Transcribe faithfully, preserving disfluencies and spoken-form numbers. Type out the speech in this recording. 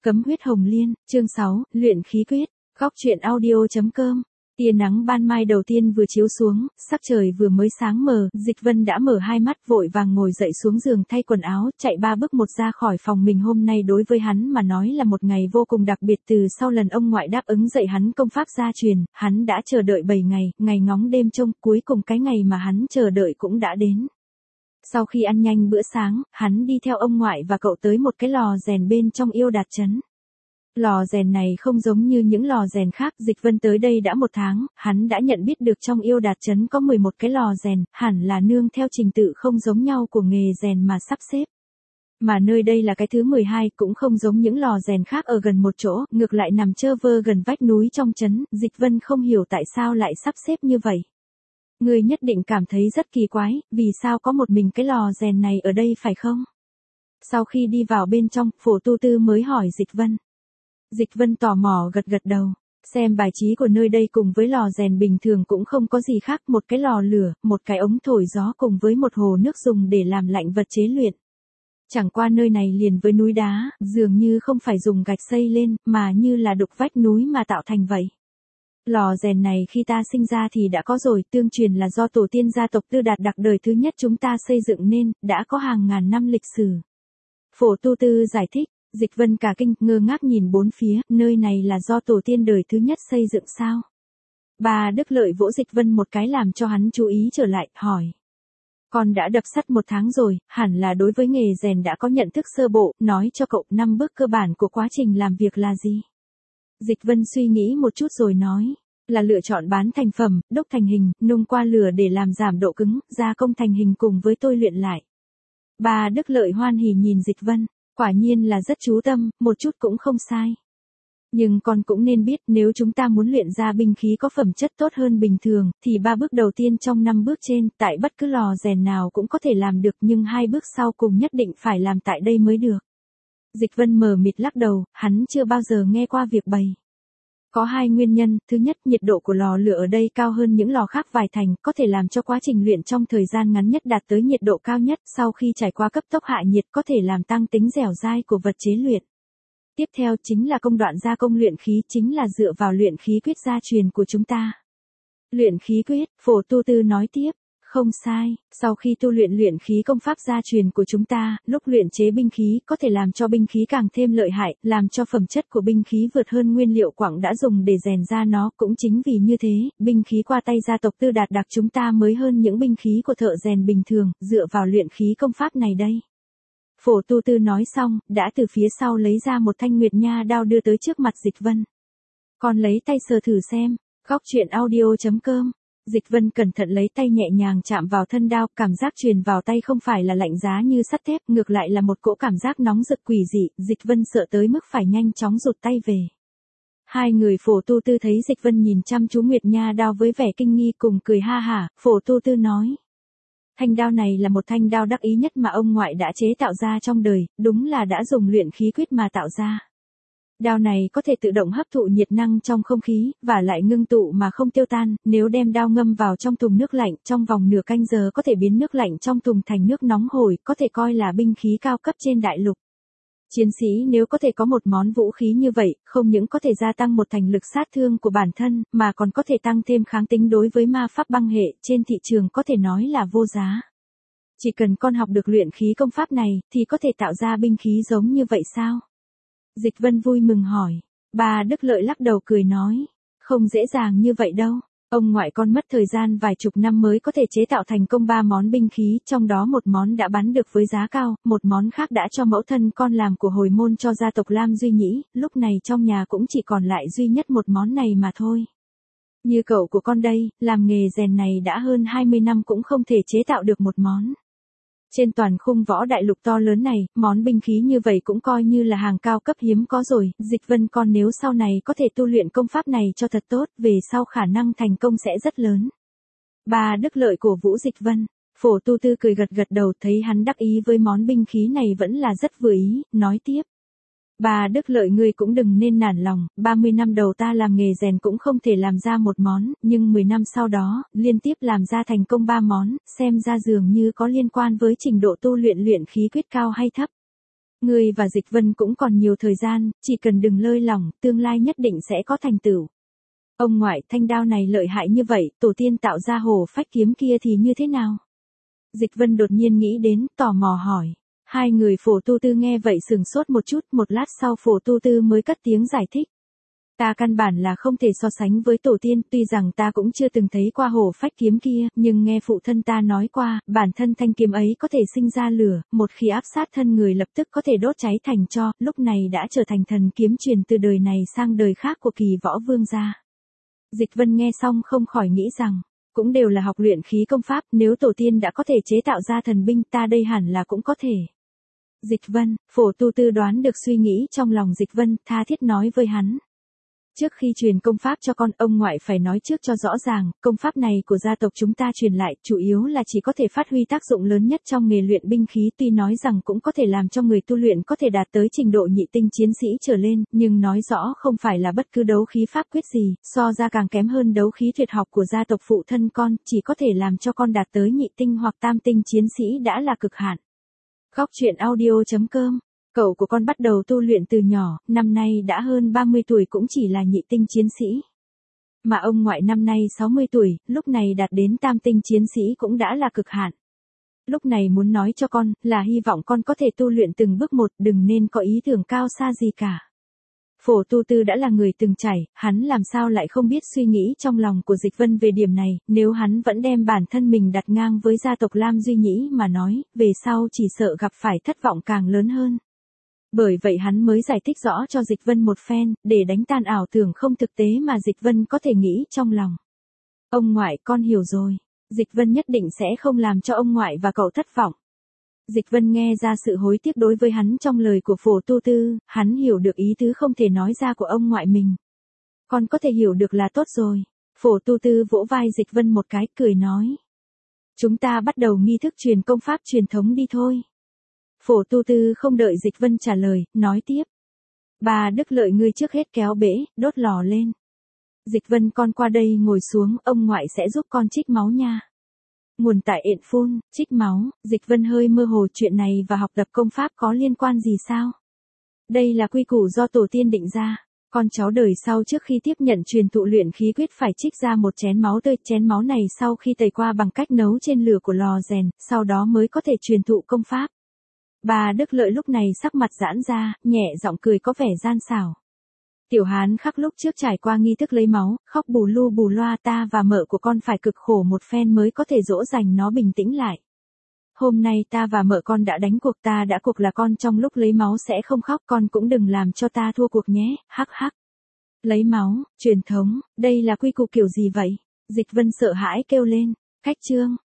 Cấm huyết hồng liên, chương sáu, luyện khí quyết, góc truyện audio.com. Tia nắng ban mai đầu tiên vừa chiếu xuống, sắc trời vừa mới sáng mờ, Dịch Vân đã mở hai mắt vội vàng ngồi dậy xuống giường thay quần áo, chạy ba bước một ra khỏi phòng mình. Hôm nay đối với hắn mà nói là một ngày vô cùng đặc biệt. Từ sau lần ông ngoại đáp ứng dạy hắn công pháp gia truyền, hắn đã chờ đợi bảy ngày, ngày ngóng đêm trông, cuối cùng cái ngày mà hắn chờ đợi cũng đã đến. Sau khi ăn nhanh bữa sáng, hắn đi theo ông ngoại và cậu tới một cái lò rèn bên trong Yêu Đạt trấn. Lò rèn này không giống như những lò rèn khác. Dịch Vân tới đây đã một tháng, hắn đã nhận biết được trong Yêu Đạt trấn có mười một cái lò rèn, hẳn là nương theo trình tự không giống nhau của nghề rèn mà sắp xếp. Mà nơi đây là cái thứ mười hai, cũng không giống những lò rèn khác ở gần một chỗ, ngược lại nằm trơ vơ gần vách núi trong trấn. Dịch Vân không hiểu tại sao lại sắp xếp như vậy. Ngươi nhất định cảm thấy rất kỳ quái, vì sao có một mình cái lò rèn này ở đây phải không? Sau khi đi vào bên trong, Phổ Tu Tư mới hỏi Dịch Vân. Dịch Vân tò mò gật gật đầu, xem bài trí của nơi đây cùng với lò rèn bình thường cũng không có gì khác, một cái lò lửa, một cái ống thổi gió cùng với một hồ nước dùng để làm lạnh vật chế luyện. Chẳng qua nơi này liền với núi đá, dường như không phải dùng gạch xây lên, mà như là đục vách núi mà tạo thành vậy. Lò rèn này khi ta sinh ra thì đã có rồi, tương truyền là do tổ tiên gia tộc Tư Đạt Đặc đời thứ nhất chúng ta xây dựng nên, đã có hàng ngàn năm lịch sử. Phổ Tu Tư giải thích. Dịch Vân cả kinh, ngơ ngác nhìn bốn phía, nơi này là do tổ tiên đời thứ nhất xây dựng sao? Bà Đức Lợi vỗ Dịch Vân một cái làm cho hắn chú ý trở lại, hỏi. Con đã đập sắt một tháng rồi, hẳn là đối với nghề rèn đã có nhận thức sơ bộ, nói cho cậu năm bước cơ bản của quá trình làm việc là gì? Dịch Vân suy nghĩ một chút rồi nói, là lựa chọn bán thành phẩm, đúc thành hình, nung qua lửa để làm giảm độ cứng, gia công thành hình cùng với tôi luyện lại. Bà Đức Lợi hoan hỉ nhìn Dịch Vân. Quả nhiên là rất chú tâm, một chút cũng không sai. Nhưng con cũng nên biết, nếu chúng ta muốn luyện ra binh khí có phẩm chất tốt hơn bình thường, thì ba bước đầu tiên trong năm bước trên, tại bất cứ lò rèn nào cũng có thể làm được, nhưng hai bước sau cùng nhất định phải làm tại đây mới được. Dịch Vân mờ mịt lắc đầu, hắn chưa bao giờ nghe qua việc bày. Có hai nguyên nhân, thứ nhất, nhiệt độ của lò lửa ở đây cao hơn những lò khác vài thành, có thể làm cho quá trình luyện trong thời gian ngắn nhất đạt tới nhiệt độ cao nhất, sau khi trải qua cấp tốc hạ nhiệt có thể làm tăng tính dẻo dai của vật chế luyện. Tiếp theo chính là công đoạn gia công luyện khí, chính là dựa vào luyện khí quyết gia truyền của chúng ta. Luyện khí quyết, Phổ Tu Tư nói tiếp. Không sai, sau khi tu luyện luyện khí công pháp gia truyền của chúng ta, lúc luyện chế binh khí có thể làm cho binh khí càng thêm lợi hại, làm cho phẩm chất của binh khí vượt hơn nguyên liệu quặng đã dùng để rèn ra nó. Cũng chính vì như thế, binh khí qua tay gia tộc Tư Đạt Đặc chúng ta mới hơn những binh khí của thợ rèn bình thường, dựa vào luyện khí công pháp này đây. Phổ Tu Tư nói xong, đã từ phía sau lấy ra một thanh nguyệt nha đao đưa tới trước mặt Dịch Vân. Con lấy tay sờ thử xem, góc truyện audio.com. Dịch Vân cẩn thận lấy tay nhẹ nhàng chạm vào thân đao, cảm giác truyền vào tay không phải là lạnh giá như sắt thép, ngược lại là một cỗ cảm giác nóng rực quỷ dị. Dịch Vân sợ tới mức phải nhanh chóng rụt tay về. Hai người Phổ Tu Tư thấy Dịch Vân nhìn chăm chú nguyệt nha đao với vẻ kinh nghi cùng cười ha hả. Phổ Tu Tư nói, thanh đao này là một thanh đao đắc ý nhất mà ông ngoại đã chế tạo ra trong đời, đúng là đã dùng luyện khí quyết mà tạo ra. Đao này có thể tự động hấp thụ nhiệt năng trong không khí, và lại ngưng tụ mà không tiêu tan, nếu đem đao ngâm vào trong thùng nước lạnh, trong vòng nửa canh giờ có thể biến nước lạnh trong thùng thành nước nóng hổi, có thể coi là binh khí cao cấp trên đại lục. Chiến sĩ nếu có thể có một món vũ khí như vậy, không những có thể gia tăng một thành lực sát thương của bản thân, mà còn có thể tăng thêm kháng tính đối với ma pháp băng hệ, trên thị trường có thể nói là vô giá. Chỉ cần con học được luyện khí công pháp này, thì có thể tạo ra binh khí giống như vậy sao? Dịch Vân vui mừng hỏi. Bà Đức Lợi lắc đầu cười nói, không dễ dàng như vậy đâu. Ông ngoại con mất thời gian vài chục năm mới có thể chế tạo thành công ba món binh khí, trong đó một món đã bán được với giá cao, một món khác đã cho mẫu thân con làm của hồi môn cho gia tộc Lam Duy Nhĩ, lúc này trong nhà cũng chỉ còn lại duy nhất một món này mà thôi. Như cậu của con đây, làm nghề rèn này đã hơn hai mươi năm cũng không thể chế tạo được một món. Trên toàn khung võ đại lục to lớn này, món binh khí như vậy cũng coi như là hàng cao cấp hiếm có rồi. Dịch Vân con nếu sau này có thể tu luyện công pháp này cho thật tốt, về sau khả năng thành công sẽ rất lớn. Bà Đức Lợi cổ vũ Dịch Vân. Phổ Tu Tư cười gật gật đầu, thấy hắn đắc ý với món binh khí này vẫn là rất vừa ý, nói tiếp. Bà Đức Lợi ngươi cũng đừng nên nản lòng, ba mươi năm đầu ta làm nghề rèn cũng không thể làm ra một món, nhưng mười năm sau đó, liên tiếp làm ra thành công ba món, xem ra dường như có liên quan với trình độ tu luyện luyện khí quyết cao hay thấp. Ngươi và Dịch Vân cũng còn nhiều thời gian, chỉ cần đừng lơi lỏng, tương lai nhất định sẽ có thành tựu. Ông ngoại, thanh đao này lợi hại như vậy, tổ tiên tạo ra hổ phách kiếm kia thì như thế nào? Dịch Vân đột nhiên nghĩ đến, tò mò hỏi. Hai người Phổ Tu Tư nghe vậy sừng sốt một chút, một lát sau Phổ Tu Tư mới cất tiếng giải thích. Ta căn bản là không thể so sánh với tổ tiên, tuy rằng ta cũng chưa từng thấy qua hổ phách kiếm kia, nhưng nghe phụ thân ta nói qua, bản thân thanh kiếm ấy có thể sinh ra lửa, một khi áp sát thân người lập tức có thể đốt cháy thành tro, lúc này đã trở thành thần kiếm truyền từ đời này sang đời khác của Kỳ Võ Vương gia. Dịch Vân nghe xong không khỏi nghĩ rằng, cũng đều là học luyện khí công pháp, nếu tổ tiên đã có thể chế tạo ra thần binh, ta đây hẳn là cũng có thể. Dịch Vân, Phổ Tu Tư đoán được suy nghĩ trong lòng Dịch Vân, tha thiết nói với hắn. Trước khi truyền công pháp cho con, ông ngoại phải nói trước cho rõ ràng, công pháp này của gia tộc chúng ta truyền lại, chủ yếu là chỉ có thể phát huy tác dụng lớn nhất trong nghề luyện binh khí, tuy nói rằng cũng có thể làm cho người tu luyện có thể đạt tới trình độ nhị tinh chiến sĩ trở lên, nhưng nói rõ không phải là bất cứ đấu khí pháp quyết gì, so ra càng kém hơn đấu khí tuyệt học của gia tộc phụ thân con, chỉ có thể làm cho con đạt tới nhị tinh hoặc tam tinh chiến sĩ đã là cực hạn. Góc truyện audio chấm com. Cậu của con bắt đầu tu luyện từ nhỏ, năm nay đã hơn ba mươi tuổi cũng chỉ là nhị tinh chiến sĩ. Mà ông ngoại năm nay sáu mươi tuổi, lúc này đạt đến tam tinh chiến sĩ cũng đã là cực hạn. Lúc này muốn nói cho con, là hy vọng con có thể tu luyện từng bước một, đừng nên có ý tưởng cao xa gì cả. Phổ Tu Tư đã là người từng trải, hắn làm sao lại không biết suy nghĩ trong lòng của Dịch Vân về điểm này, nếu hắn vẫn đem bản thân mình đặt ngang với gia tộc Lam Duy Nhĩ mà nói, về sau chỉ sợ gặp phải thất vọng càng lớn hơn. Bởi vậy hắn mới giải thích rõ cho Dịch Vân một phen, để đánh tan ảo tưởng không thực tế mà Dịch Vân có thể nghĩ trong lòng. Ông ngoại, con hiểu rồi. Dịch Vân nhất định sẽ không làm cho ông ngoại và cậu thất vọng. Dịch Vân nghe ra sự hối tiếc đối với hắn trong lời của Phổ Tu Tư, hắn hiểu được ý tứ không thể nói ra của ông ngoại mình. Con có thể hiểu được là tốt rồi. Phổ Tu Tư vỗ vai Dịch Vân một cái, cười nói. Chúng ta bắt đầu nghi thức truyền công pháp truyền thống đi thôi. Phổ Tu Tư không đợi Dịch Vân trả lời, nói tiếp. Bà Đức Lợi ngươi trước hết kéo bể, đốt lò lên. Dịch Vân con qua đây ngồi xuống, ông ngoại sẽ giúp con trích máu nha. Nguồn tại Yện Phun, trích máu, Dịch Vân hơi mơ hồ chuyện này và học tập công pháp có liên quan gì sao? Đây là quy củ do tổ tiên định ra. Con cháu đời sau trước khi tiếp nhận truyền thụ luyện khí quyết phải trích ra một chén máu tươi, chén máu này sau khi tẩy qua bằng cách nấu trên lửa của lò rèn, sau đó mới có thể truyền thụ công pháp. Bà Đức Lợi lúc này sắc mặt giãn ra, nhẹ giọng cười có vẻ gian xảo. Tiểu Hán Khắc lúc trước trải qua nghi thức lấy máu, khóc bù lu bù loa, ta và mợ của con phải cực khổ một phen mới có thể dỗ dành nó bình tĩnh lại. Hôm nay ta và mợ con đã đánh cuộc, ta đã cuộc là con trong lúc lấy máu sẽ không khóc, con cũng đừng làm cho ta thua cuộc nhé, hắc hắc. Lấy máu, truyền thống, đây là quy củ kiểu gì vậy? Dịch Vân sợ hãi kêu lên, cách chương.